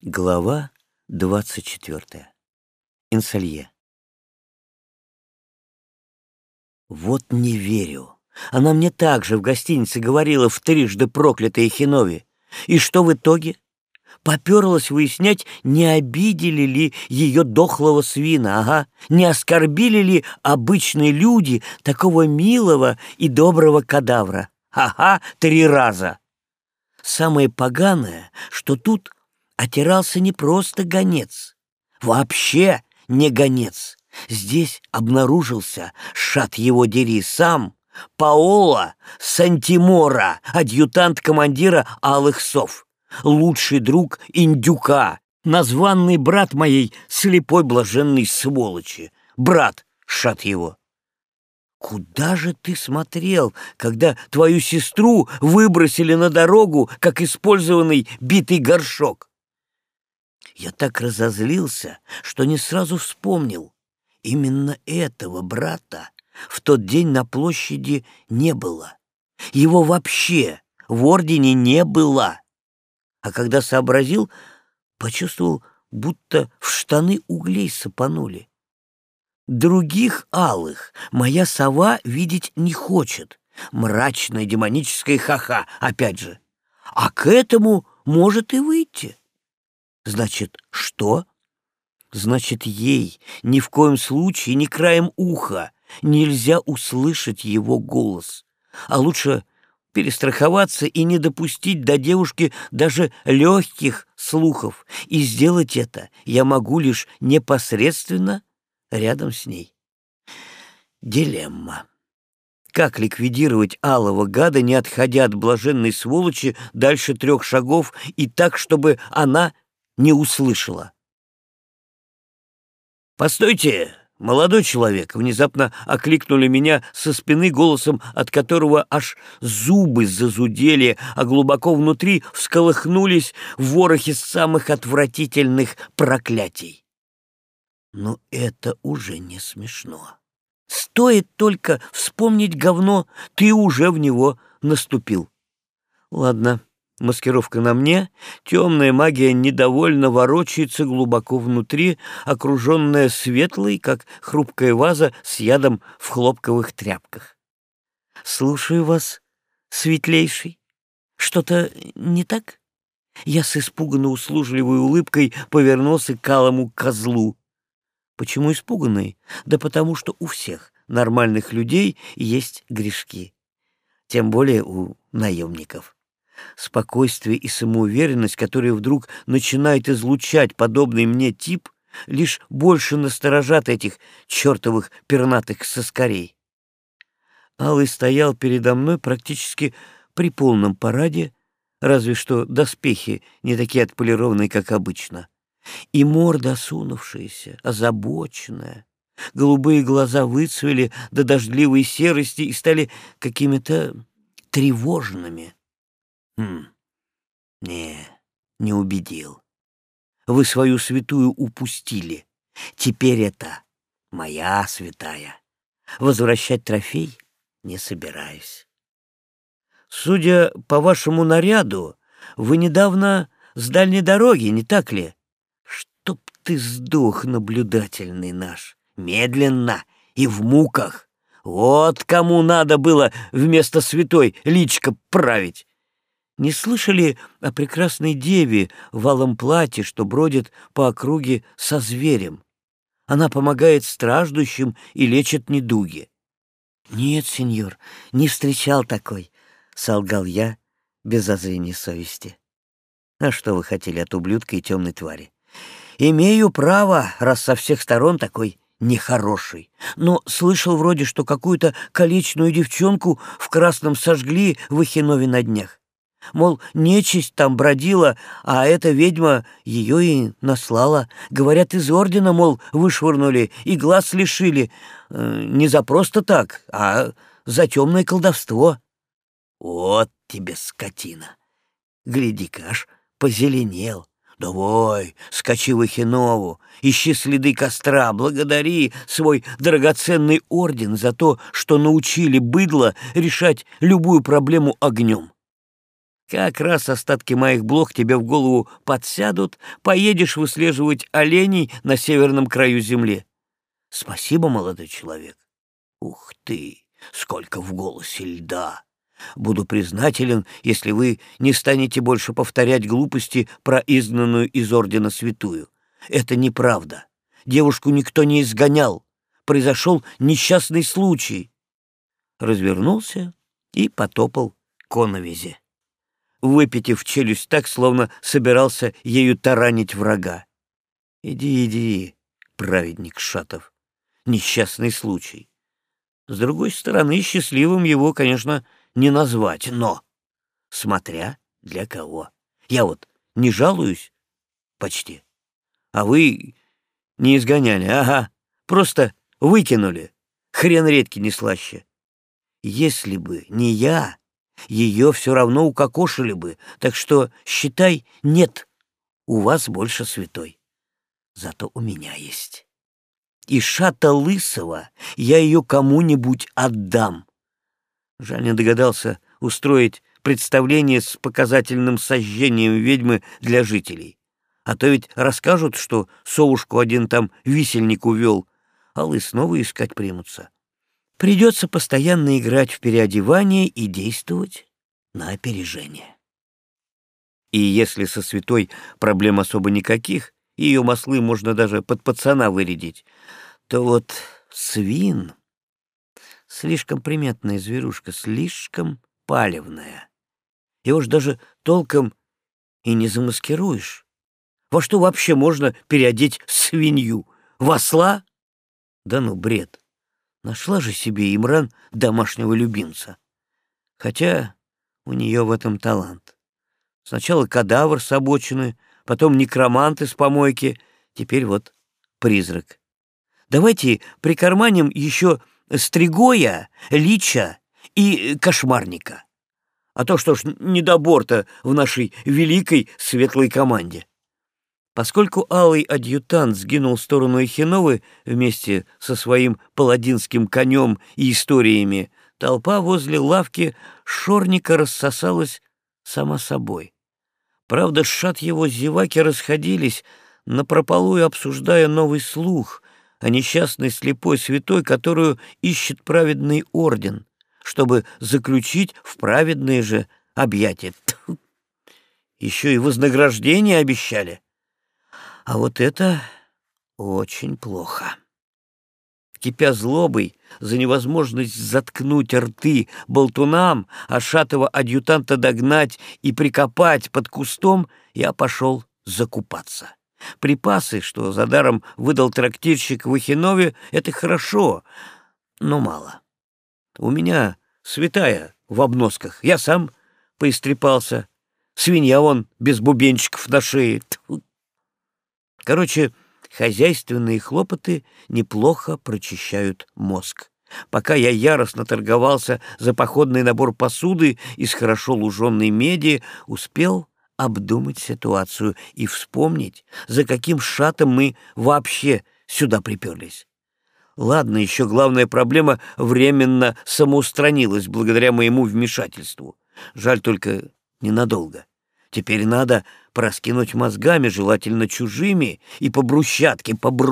Глава 24. Инсалье. Вот не верю. Она мне также в гостинице говорила в трижды проклятой Хинове. И что в итоге? Поперлась выяснять, не обидели ли ее дохлого свина, не оскорбили ли обычные люди такого милого и доброго кадавра. 3 раза. Самое поганое, что тут отирался не просто гонец, вообще не гонец. Здесь обнаружился, шат его дери, сам Паоло Сантимора, адъютант командира Алых Сов, лучший друг индюка, названный брат моей слепой блаженной сволочи. Брат, шат его. Куда же ты смотрел, когда твою сестру выбросили на дорогу, как использованный битый горшок? Я так разозлился, что не сразу вспомнил. Именно этого брата в тот день на площади не было. Его вообще в ордене не было. А когда сообразил, почувствовал, будто в штаны углей сыпанули. Других алых моя сова видеть не хочет. Мрачная демоническая ха-ха, опять же. А к этому может и выйти. Значит, что? Значит, ей ни в коем случае, ни краем уха нельзя услышать его голос. А лучше перестраховаться и не допустить до девушки даже легких слухов. И сделать это я могу лишь непосредственно рядом с ней. Дилемма. Как ликвидировать алого гада, не отходя от блаженной сволочи дальше 3 шагов и так, чтобы она не услышала? «Постойте, молодой человек!» — внезапно окликнули меня со спины голосом, от которого аж зубы зазудели, а глубоко внутри всколыхнулись ворохи самых отвратительных проклятий. Но это уже не смешно. Стоит только вспомнить говно, ты уже в него наступил. Ладно, маскировка на мне, темная магия недовольно ворочается глубоко внутри, окруженная светлой, как хрупкая ваза с ядом в хлопковых тряпках. Слушаю вас, светлейший. Что-то не так? Я с испуганно услужливой улыбкой повернулся к алому козлу. Почему испуганный? Да потому что у всех нормальных людей есть грешки. Тем более у наемников. Спокойствие и самоуверенность, которые вдруг начинает излучать подобный мне тип, лишь больше насторожат этих чертовых пернатых соскорей. Алый стоял передо мной практически при полном параде, разве что доспехи не такие отполированные, как обычно. И морда осунувшаяся, озабоченная. Голубые глаза выцвели до дождливой серости и стали какими-то тревожными. Не убедил. Вы свою святую упустили. Теперь это моя святая. Возвращать трофей не собираюсь. Судя по вашему наряду, вы недавно с дальней дороги, не так ли? Чтоб ты сдох, наблюдательный наш, медленно и в муках. Вот кому надо было вместо святой личико править. Не слышали о прекрасной деве в алом платье, что бродит по округе со зверем? Она помогает страждущим и лечит недуги. Нет, сеньор, не встречал такой, солгал я без зазрения совести. А что вы хотели от ублюдка и темной твари? Имею право, раз со всех сторон такой нехороший. Но слышал вроде, что какую-то колечную девчонку в красном сожгли в Ихинове на днях. Мол, нечисть там бродила, а эта ведьма ее и наслала. Говорят, из ордена, мол, вышвырнули и глаз лишили. Не за просто так, а за темное колдовство. Вот тебе скотина! Гляди-ка, аж позеленел. Давай, скачи в Ихинову, ищи следы костра, благодари свой драгоценный орден за то, что научили быдло решать любую проблему огнем. Как раз остатки моих блох тебе в голову подсядут, поедешь выслеживать оленей на северном краю земли. Спасибо, молодой человек. Ух ты, сколько в голосе льда! Буду признателен, если вы не станете больше повторять глупости про изгнанную из ордена святую. Это неправда. Девушку никто не изгонял. Произошел несчастный случай. Развернулся и потопал к коновизе, выпитив челюсть так, словно собирался ею таранить врага. Иди, иди, праведник Шатов. Несчастный случай. С другой стороны, счастливым его, конечно, не назвать, но смотря для кого. Я вот не жалуюсь почти, а вы не изгоняли, ага, просто выкинули, хрен редьки не слаще. Если бы не я, ее все равно укокошили бы, так что, считай, нет, у вас больше святой. Зато у меня есть. И Шата Лысого я ее кому-нибудь отдам. Жаль, не догадался устроить представление с показательным сожжением ведьмы для жителей. А то ведь расскажут, что совушку один там висельник увел, а лыс снова искать примутся. Придется постоянно играть в переодевание и действовать на опережение. И если со святой проблем особо никаких, ее маслы можно даже под пацана вырядить, то вот свин — слишком приметная зверушка, слишком палевная. Его ж даже толком и не замаскируешь. Во что вообще можно переодеть свинью? В осла? Да ну, бред. Нашла же себе Имран домашнего любимца. Хотя у нее в этом талант. Сначала кадавр с обочины, потом некромант из помойки, теперь вот призрак. Давайте прикарманим еще стригоя, лича и кошмарника. А то что ж недобор-то в нашей великой светлой команде. Поскольку алый адъютант сгинул в сторону Эхиновы вместе со своим паладинским конем и историями, толпа возле лавки Шорника рассосалась сама собой. Правда, Шат его зеваки расходились, напропалую обсуждая новый слух о несчастной слепой святой, которую ищет праведный орден, чтобы заключить в праведные же объятия. Тьфу. Еще и вознаграждение обещали. А вот это очень плохо. Кипя злобой за невозможность заткнуть рты болтунам, а шатого адъютанта догнать и прикопать под кустом, я пошел закупаться. Припасы, что за даром выдал трактирщик в Эхинове, это хорошо, но мало. У меня святая в обносках, я сам поистрепался. Свинья вон без бубенчиков на шее. Тьфу. Короче, хозяйственные хлопоты неплохо прочищают мозг. Пока я яростно торговался за походный набор посуды из хорошо луженой меди, успел обдумать ситуацию и вспомнить, за каким шатом мы вообще сюда приперлись. Ладно, еще главная проблема временно самоустранилась благодаря моему вмешательству. Жаль только ненадолго. Теперь надо проскинуть мозгами, желательно чужими, и по брусчатке,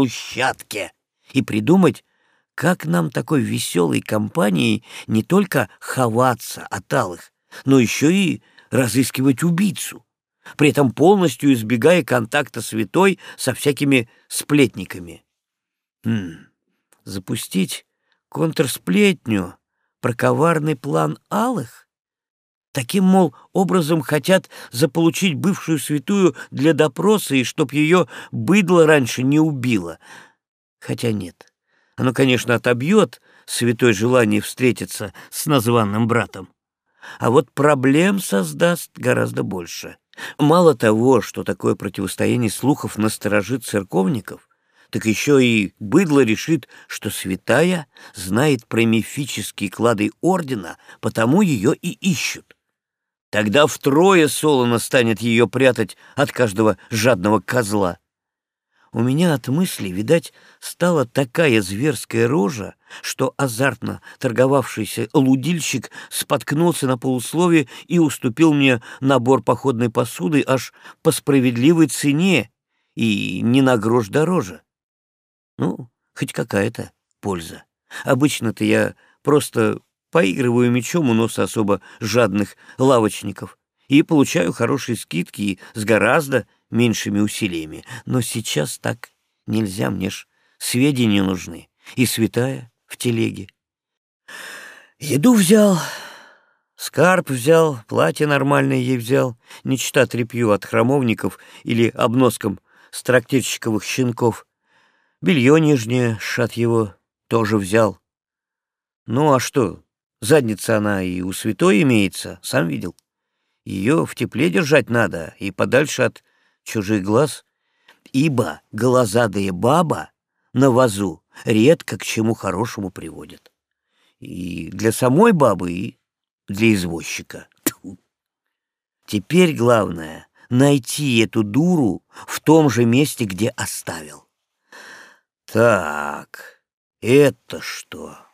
и придумать, как нам такой веселой компанией не только ховаться от алых, но еще и разыскивать убийцу, при этом полностью избегая контакта святой со всякими сплетниками. Запустить контрсплетню про коварный план алых? Таким, мол, образом хотят заполучить бывшую святую для допроса и чтоб ее быдло раньше не убило. Хотя нет, оно, конечно, отобьет святой желание встретиться с названным братом. А вот проблем создаст гораздо больше. Мало того, что такое противостояние слухов насторожит церковников, так еще и быдло решит, что святая знает про мифические клады ордена, потому ее и ищут. Тогда втрое солоно станет ее прятать от каждого жадного козла. У меня от мысли, видать, стала такая зверская рожа, что азартно торговавшийся лудильщик споткнулся на полуслове и уступил мне набор походной посуды аж по справедливой цене и не на грош дороже. Ну, хоть какая-то польза. Обычно-то я просто поигрываю мечом у носа особо жадных лавочников и получаю хорошие скидки и с гораздо меньшими усилиями. Но сейчас так нельзя, мне ж сведения нужны. И святая в телеге. Еду взял, скарб взял, платье нормальное ей взял, не чета тряпью от храмовников или обноском с трактирщиковых щенков. Белье нижнее, шат его, тоже взял. Ну а что, задница она и у святой имеется, сам видел. Ее в тепле держать надо и подальше от чужих глаз, ибо голозадая баба на вазу редко к чему хорошему приводит. И для самой бабы, и для извозчика. Тьфу. Теперь главное — найти эту дуру в том же месте, где оставил. Так, это что?